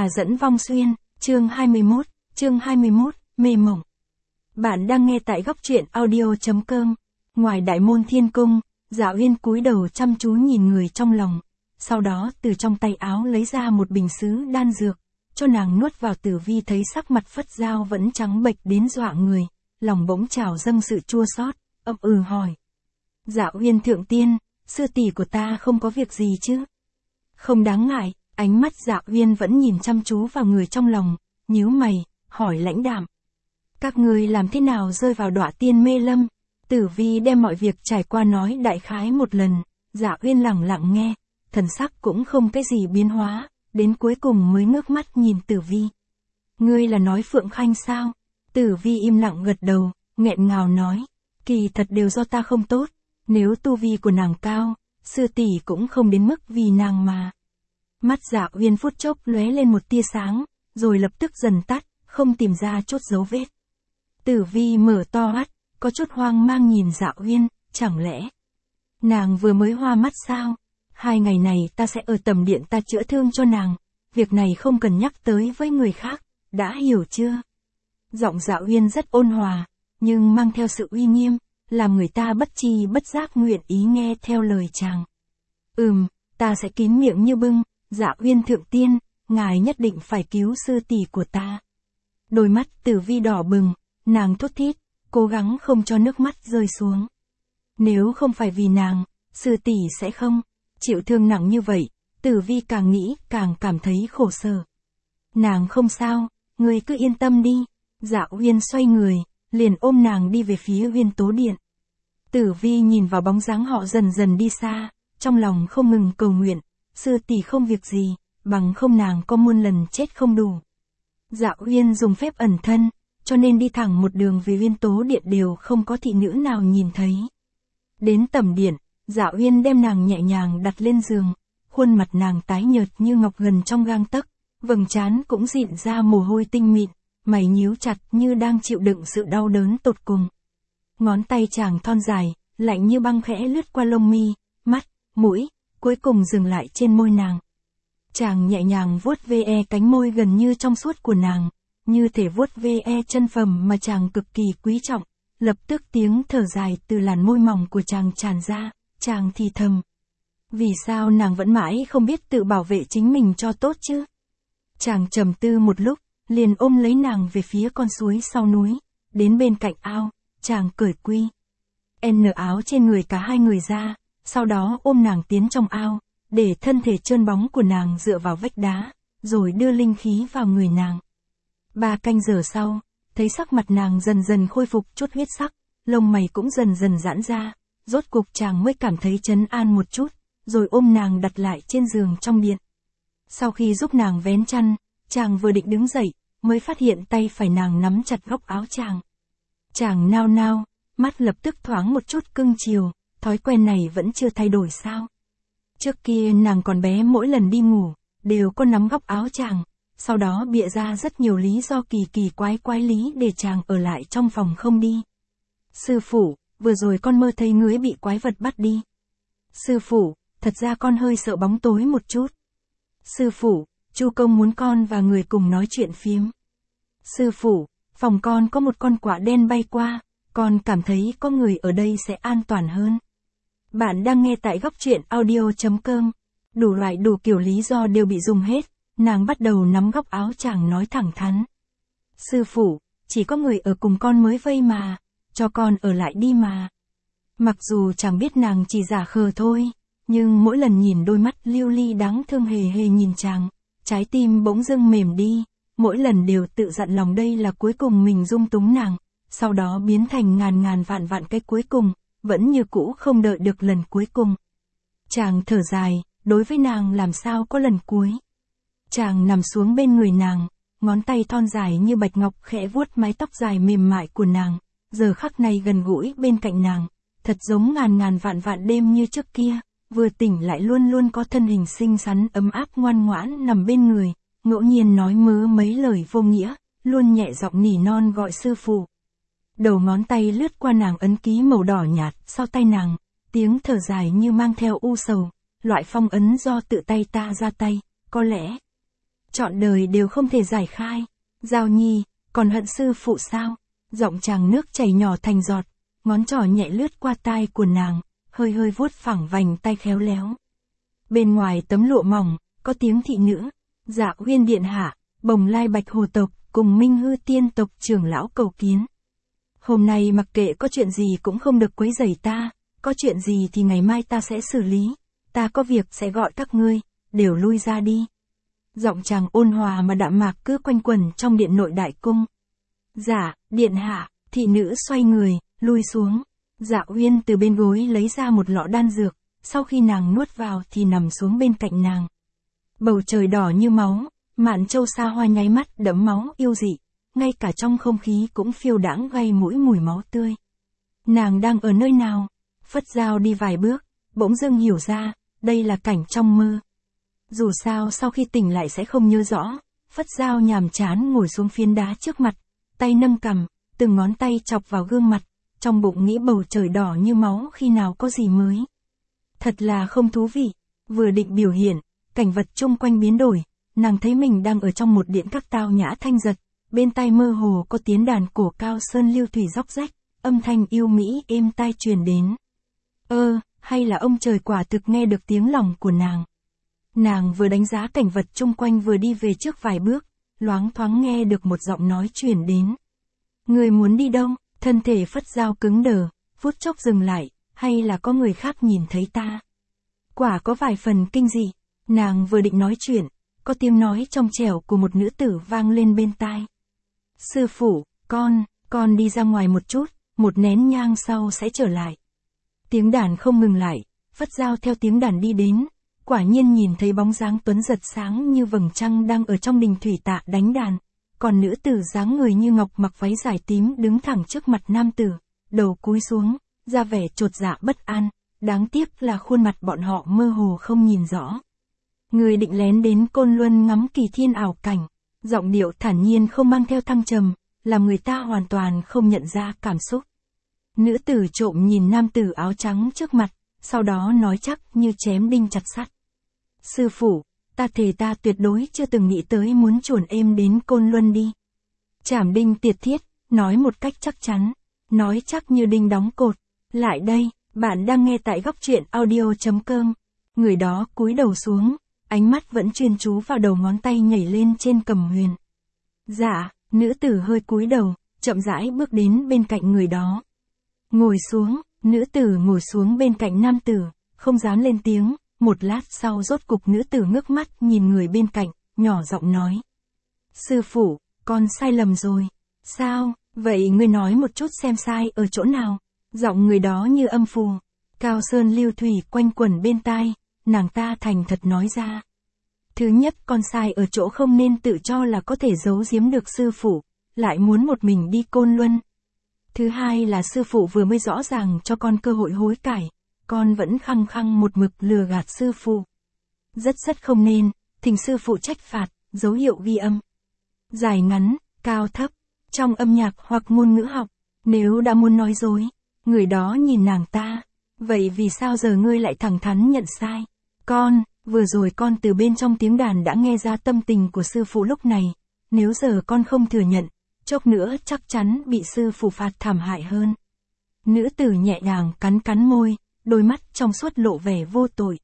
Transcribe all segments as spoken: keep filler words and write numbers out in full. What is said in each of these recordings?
Tà dẫn vong xuyên, chương hai mươi mốt, chương hai mươi mốt, mê mộng. Bạn đang nghe tại góc truyện audio.com. Ngoài đại môn thiên cung, Dạ Uyên cúi đầu chăm chú nhìn người trong lòng, sau đó từ trong tay áo lấy ra một bình sứ đan dược, cho nàng nuốt vào. Tử Vi thấy sắc mặt Phất Giao vẫn trắng bệch đến dọa người, lòng bỗng trào dâng sự chua xót, ậm ừ hỏi. Dạ Uyên thượng tiên, sư tỷ của ta không có việc gì chứ? Không đáng ngại. Ánh mắt Dạ Uyên vẫn nhìn chăm chú vào người trong lòng, nhíu mày, hỏi lãnh đạm. Các ngươi làm thế nào rơi vào đọa tiên mê lâm? Tử Vi đem mọi việc trải qua nói đại khái một lần, Dạ Uyên lặng lặng nghe, thần sắc cũng không cái gì biến hóa, đến cuối cùng mới ngước mắt nhìn Tử Vi. Ngươi là nói Phượng Khanh sao? Tử Vi im lặng gật đầu, nghẹn ngào nói, kỳ thật đều do ta không tốt, nếu tu vi của nàng cao, sư tỷ cũng không đến mức vì nàng mà. Mắt Dạ Uyên phút chốc lóe lên một tia sáng, rồi lập tức dần tắt, không tìm ra chút dấu vết. Tử Vi mở to mắt, có chút hoang mang nhìn Dạ Uyên, chẳng lẽ nàng vừa mới hoa mắt sao? Hai ngày này ta sẽ ở tầm điện ta chữa thương cho nàng, việc này không cần nhắc tới với người khác, đã hiểu chưa? Giọng Dạ Uyên rất ôn hòa, nhưng mang theo sự uy nghiêm, làm người ta bất tri bất giác nguyện ý nghe theo lời chàng. Ừm, ta sẽ kín miệng như bưng. Dạ Uyên thượng tiên, ngài nhất định phải cứu sư tỷ của ta. Đôi mắt Tử Vi đỏ bừng, nàng thốt thít, cố gắng không cho nước mắt rơi xuống. Nếu không phải vì nàng, sư tỷ sẽ không chịu thương nặng như vậy. Tử Vi càng nghĩ càng cảm thấy khổ sở. Nàng không sao, ngươi cứ yên tâm đi. Dạ Uyên xoay người, liền ôm nàng đi về phía Uyên Tố Điện. Tử Vi nhìn vào bóng dáng họ dần dần đi xa, trong lòng không ngừng cầu nguyện. Sư tỷ không việc gì, bằng không nàng có muôn lần chết không đủ. Dạ Uyên dùng phép ẩn thân, cho nên đi thẳng một đường về Uyên Tố Điện đều không có thị nữ nào nhìn thấy. Đến tầm điện, Dạ Uyên đem nàng nhẹ nhàng đặt lên giường, khuôn mặt nàng tái nhợt như ngọc gần trong gang tấc, vầng trán cũng rịn ra mồ hôi tinh mịn, mày nhíu chặt như đang chịu đựng sự đau đớn tột cùng. Ngón tay chàng thon dài, lạnh như băng khẽ lướt qua lông mi, mắt, mũi, cuối cùng dừng lại trên môi nàng. Chàng nhẹ nhàng vuốt ve cánh môi gần như trong suốt của nàng, như thể vuốt ve chân phẩm mà chàng cực kỳ quý trọng. Lập tức tiếng thở dài từ làn môi mỏng của chàng tràn ra, chàng thì thầm. Vì sao nàng vẫn mãi không biết tự bảo vệ chính mình cho tốt chứ? Chàng trầm tư một lúc, liền ôm lấy nàng về phía con suối sau núi, đến bên cạnh ao, chàng cởi quy N áo trên người cả hai người ra. Sau đó ôm nàng tiến trong ao, để thân thể trơn bóng của nàng dựa vào vách đá, rồi đưa linh khí vào người nàng. Ba canh giờ sau, thấy sắc mặt nàng dần dần khôi phục chút huyết sắc, lông mày cũng dần dần giãn ra, rốt cục chàng mới cảm thấy trấn an một chút, rồi ôm nàng đặt lại trên giường trong điện. Sau khi giúp nàng vén chăn, chàng vừa định đứng dậy, mới phát hiện tay phải nàng nắm chặt góc áo chàng. Chàng nao nao, mắt lập tức thoáng một chút cưng chiều. Thói quen này vẫn chưa thay đổi sao? Trước kia nàng còn bé mỗi lần đi ngủ, đều có nắm góc áo chàng, sau đó bịa ra rất nhiều lý do kỳ kỳ quái quái lý để chàng ở lại trong phòng không đi. Sư phụ, vừa rồi con mơ thấy ngươi bị quái vật bắt đi. Sư phụ, thật ra con hơi sợ bóng tối một chút. Sư phụ, Chu công muốn con và người cùng nói chuyện phiếm. Sư phụ, phòng con có một con quạ đen bay qua, con cảm thấy có người ở đây sẽ an toàn hơn. Bạn đang nghe tại góc truyện audio.com. Đủ loại đủ kiểu lý do đều bị dùng hết, nàng bắt đầu nắm góc áo chàng nói thẳng thắn. Sư phụ, chỉ có người ở cùng con mới vây mà, cho con ở lại đi mà. Mặc dù chàng biết nàng chỉ giả khờ thôi, nhưng mỗi lần nhìn đôi mắt lưu ly đáng thương hề hề nhìn chàng, trái tim bỗng dưng mềm đi, mỗi lần đều tự dặn lòng đây là cuối cùng mình dung túng nàng, sau đó biến thành ngàn ngàn vạn vạn cái cuối cùng. Vẫn như cũ không đợi được lần cuối cùng. Chàng thở dài, đối với nàng làm sao có lần cuối. Chàng nằm xuống bên người nàng, ngón tay thon dài như bạch ngọc khẽ vuốt mái tóc dài mềm mại của nàng, giờ khắc này gần gũi bên cạnh nàng, thật giống ngàn ngàn vạn vạn đêm như trước kia, vừa tỉnh lại luôn luôn có thân hình xinh xắn ấm áp ngoan ngoãn nằm bên người, ngẫu nhiên nói mớ mấy lời vô nghĩa, luôn nhẹ giọng nỉ non gọi sư phụ. Đầu ngón tay lướt qua nàng ấn ký màu đỏ nhạt sau tay nàng, tiếng thở dài như mang theo u sầu, loại phong ấn do tự tay ta ra tay, có lẽ trọn đời đều không thể giải khai. Giao Nhi, còn hận sư phụ sao? Giọng chàng nước chảy nhỏ thành giọt, ngón trỏ nhẹ lướt qua tai của nàng, hơi hơi vuốt phẳng vành tay khéo léo. Bên ngoài tấm lụa mỏng, có tiếng thị nữ. Dạ Uyên điện hạ, Bồng Lai Bạch Hồ tộc, cùng Minh Hư tiên tộc trưởng lão cầu kiến. Hôm nay mặc kệ có chuyện gì cũng không được quấy rầy ta, có chuyện gì thì ngày mai ta sẽ xử lý, ta có việc sẽ gọi các ngươi, đều lui ra đi. Giọng chàng ôn hòa mà đạm mạc cứ quanh quẩn trong điện nội đại cung. Dạ, điện hạ, thị nữ xoay người, lui xuống. Dạ Uyên từ bên gối lấy ra một lọ đan dược, sau khi nàng nuốt vào thì nằm xuống bên cạnh nàng. Bầu trời đỏ như máu, Mạn Châu xa hoa nháy mắt đẫm máu yêu dị, ngay cả trong không khí cũng phiêu đãng gây mũi mùi máu tươi. Nàng đang ở nơi nào? Phất Dao đi vài bước, bỗng dưng hiểu ra, đây là cảnh trong mơ. Dù sao sau khi tỉnh lại sẽ không nhớ rõ, Phất Dao nhàm chán ngồi xuống phiến đá trước mặt, tay nâng cằm, từng ngón tay chọc vào gương mặt, trong bụng nghĩ bầu trời đỏ như máu khi nào có gì mới. Thật là không thú vị, vừa định biểu hiện, cảnh vật chung quanh biến đổi, nàng thấy mình đang ở trong một điện các tao nhã thanh giật, bên tai mơ hồ có tiếng đàn cổ cao sơn lưu thủy róc rách, âm thanh yêu mỹ êm tai truyền đến. Ơ, hay là ông trời quả thực nghe được tiếng lòng của nàng. Nàng vừa đánh giá cảnh vật chung quanh vừa đi về trước vài bước, loáng thoáng nghe được một giọng nói truyền đến. Người muốn đi đâu? Thân thể Phất Dao cứng đờ, phút chốc dừng lại, hay là có người khác nhìn thấy ta? Quả có vài phần kinh dị, nàng vừa định nói chuyện, có tiếng nói trong trẻo của một nữ tử vang lên bên tai. Sư phụ, con, con đi ra ngoài một chút, một nén nhang sau sẽ trở lại. Tiếng đàn không ngừng lại, Phất Dao theo tiếng đàn đi đến, quả nhiên nhìn thấy bóng dáng tuấn giật sáng như vầng trăng đang ở trong đình thủy tạ đánh đàn, còn nữ tử dáng người như ngọc mặc váy dài tím đứng thẳng trước mặt nam tử, đầu cúi xuống, ra vẻ chột dạ bất an, đáng tiếc là khuôn mặt bọn họ mơ hồ không nhìn rõ. Người định lén đến Côn Luân ngắm kỳ thiên ảo cảnh, giọng điệu thản nhiên không mang theo thăng trầm, làm người ta hoàn toàn không nhận ra cảm xúc. Nữ tử trộm nhìn nam tử áo trắng trước mặt, sau đó nói chắc như chém đinh chặt sắt. Sư phụ, ta thề ta tuyệt đối chưa từng nghĩ tới muốn chuồn êm đến Côn Luân đi. Trảm đinh tiệt thiết, nói một cách chắc chắn, nói chắc như đinh đóng cột. Lại đây, bạn đang nghe tại góc truyện audio chấm com. Người đó cúi đầu xuống, ánh mắt vẫn chuyên chú vào đầu ngón tay nhảy lên trên cầm huyền. Dạ, nữ tử hơi cúi đầu, chậm rãi bước đến bên cạnh người đó. Ngồi xuống, nữ tử ngồi xuống bên cạnh nam tử, không dám lên tiếng, một lát sau rốt cục nữ tử ngước mắt nhìn người bên cạnh, nhỏ giọng nói. Sư phụ, con sai lầm rồi. Sao, vậy ngươi nói một chút xem sai ở chỗ nào? Giọng người đó như âm phù, cao sơn lưu thủy quanh quẩn bên tai, nàng ta thành thật nói ra. Thứ nhất con sai ở chỗ không nên tự cho là có thể giấu giếm được sư phụ, lại muốn một mình đi Côn Luân. Thứ hai là sư phụ vừa mới rõ ràng cho con cơ hội hối cải, con vẫn khăng khăng một mực lừa gạt sư phụ. Rất rất không nên, thỉnh sư phụ trách phạt, dấu hiệu ghi âm. Dài ngắn, cao thấp, trong âm nhạc hoặc ngôn ngữ học, nếu đã muốn nói dối, người đó nhìn nàng ta, vậy vì sao giờ ngươi lại thẳng thắn nhận sai? Con, vừa rồi con từ bên trong tiếng đàn đã nghe ra tâm tình của sư phụ lúc này, nếu giờ con không thừa nhận, chốc nữa chắc chắn bị sư phụ phạt thảm hại hơn. Nữ tử nhẹ nhàng cắn cắn môi, đôi mắt trong suốt lộ vẻ vô tội.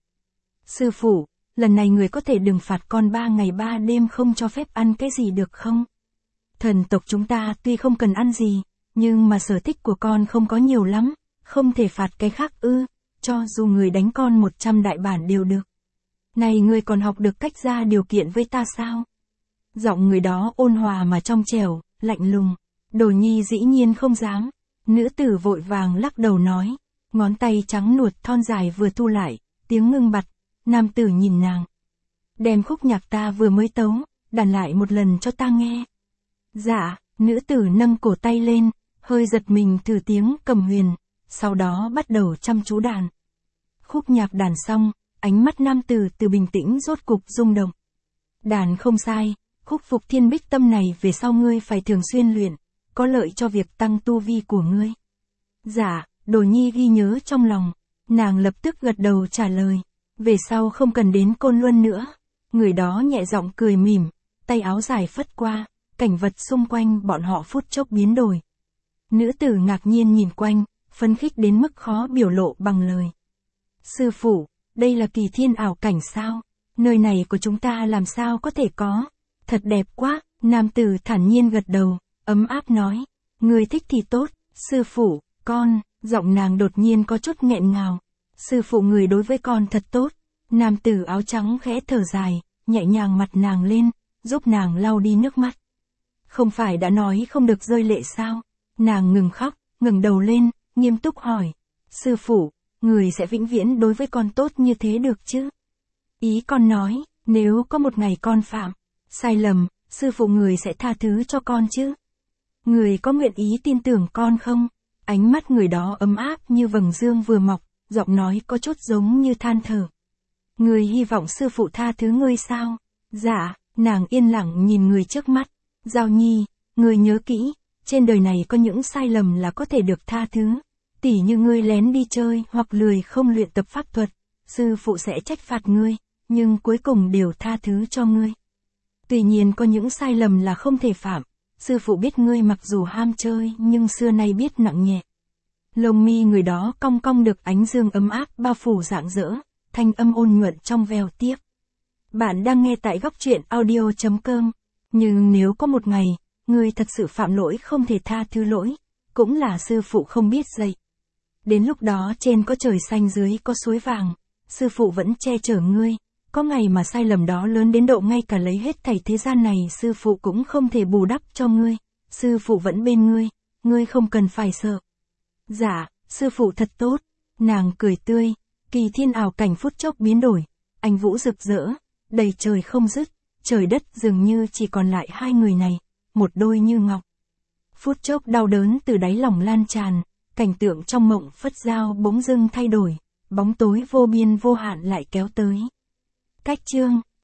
Sư phụ, lần này người có thể đừng phạt con ba ngày ba đêm không cho phép ăn cái gì được không? Thần tộc chúng ta tuy không cần ăn gì, nhưng mà sở thích của con không có nhiều lắm, không thể phạt cái khác ư, cho dù người đánh con một trăm đại bản đều được. Này người còn học được cách ra điều kiện với ta sao? Giọng người đó ôn hòa mà trong trẻo, lạnh lùng. Đồ nhi dĩ nhiên không dám. Nữ tử vội vàng lắc đầu nói. Ngón tay trắng nuột thon dài vừa thu lại, tiếng ngưng bặt. Nam tử nhìn nàng. Đem khúc nhạc ta vừa mới tấu, đàn lại một lần cho ta nghe. Dạ, nữ tử nâng cổ tay lên, hơi giật mình thử tiếng cầm huyền, sau đó bắt đầu chăm chú đàn. Khúc nhạc đàn xong, ánh mắt nam tử từ bình tĩnh rốt cục rung động. Đàn không sai, khúc phục thiên bích tâm này về sau ngươi phải thường xuyên luyện, có lợi cho việc tăng tu vi của ngươi. Dạ, Đồ nhi ghi nhớ trong lòng, nàng lập tức gật đầu trả lời, về sau không cần đến Côn Luân nữa. Người đó nhẹ giọng cười mỉm, tay áo dài phất qua, cảnh vật xung quanh bọn họ phút chốc biến đổi. Nữ tử ngạc nhiên nhìn quanh, phấn khích đến mức khó biểu lộ bằng lời. Sư phụ, đây là kỳ thiên ảo cảnh sao? Nơi này của chúng ta làm sao có thể có? Thật đẹp quá, nam tử thản nhiên gật đầu, ấm áp nói. Người thích thì tốt, sư phụ, con, giọng nàng đột nhiên có chút nghẹn ngào. Sư phụ người đối với con thật tốt. Nam tử áo trắng khẽ thở dài, nhẹ nhàng mặt nàng lên, giúp nàng lau đi nước mắt. Không phải đã nói không được rơi lệ sao? Nàng ngừng khóc, ngẩng đầu lên, nghiêm túc hỏi. Sư phụ, người sẽ vĩnh viễn đối với con tốt như thế được chứ? Ý con nói, nếu có một ngày con phạm sai lầm, sư phụ người sẽ tha thứ cho con chứ? Người có nguyện ý tin tưởng con không? Ánh mắt người đó ấm áp như vầng dương vừa mọc, giọng nói có chút giống như than thở. Người hy vọng sư phụ tha thứ ngươi sao? Dạ, nàng yên lặng nhìn người trước mắt. Giao Nhi, người nhớ kỹ, trên đời này có những sai lầm là có thể được tha thứ. Tỉ như ngươi lén đi chơi hoặc lười không luyện tập pháp thuật, sư phụ sẽ trách phạt ngươi, nhưng cuối cùng đều tha thứ cho ngươi. Tuy nhiên có những sai lầm là không thể phạm, sư phụ biết ngươi mặc dù ham chơi nhưng xưa nay biết nặng nhẹ. Lông mi người đó cong cong được ánh dương ấm áp bao phủ rạng rỡ, thanh âm ôn nhuận trong veo tiếp. Bạn đang nghe tại góc truyện audio chấm com. Nhưng nếu có một ngày, ngươi thật sự phạm lỗi không thể tha thứ lỗi, cũng là sư phụ không biết dạy. Đến lúc đó trên có trời xanh dưới có suối vàng, sư phụ vẫn che chở ngươi. Có ngày mà sai lầm đó lớn đến độ ngay cả lấy hết thảy thế gian này sư phụ cũng không thể bù đắp cho ngươi. Sư phụ vẫn bên ngươi, ngươi không cần phải sợ. Dạ, sư phụ thật tốt. Nàng cười tươi, kỳ thiên ảo cảnh phút chốc biến đổi, ánh vũ rực rỡ, đầy trời không dứt, trời đất dường như chỉ còn lại hai người này, một đôi như ngọc. Phút chốc đau đớn từ đáy lòng lan tràn, cảnh tượng trong mộng phất dao bỗng dưng thay đổi, bóng tối vô biên vô hạn lại kéo tới. Cách chương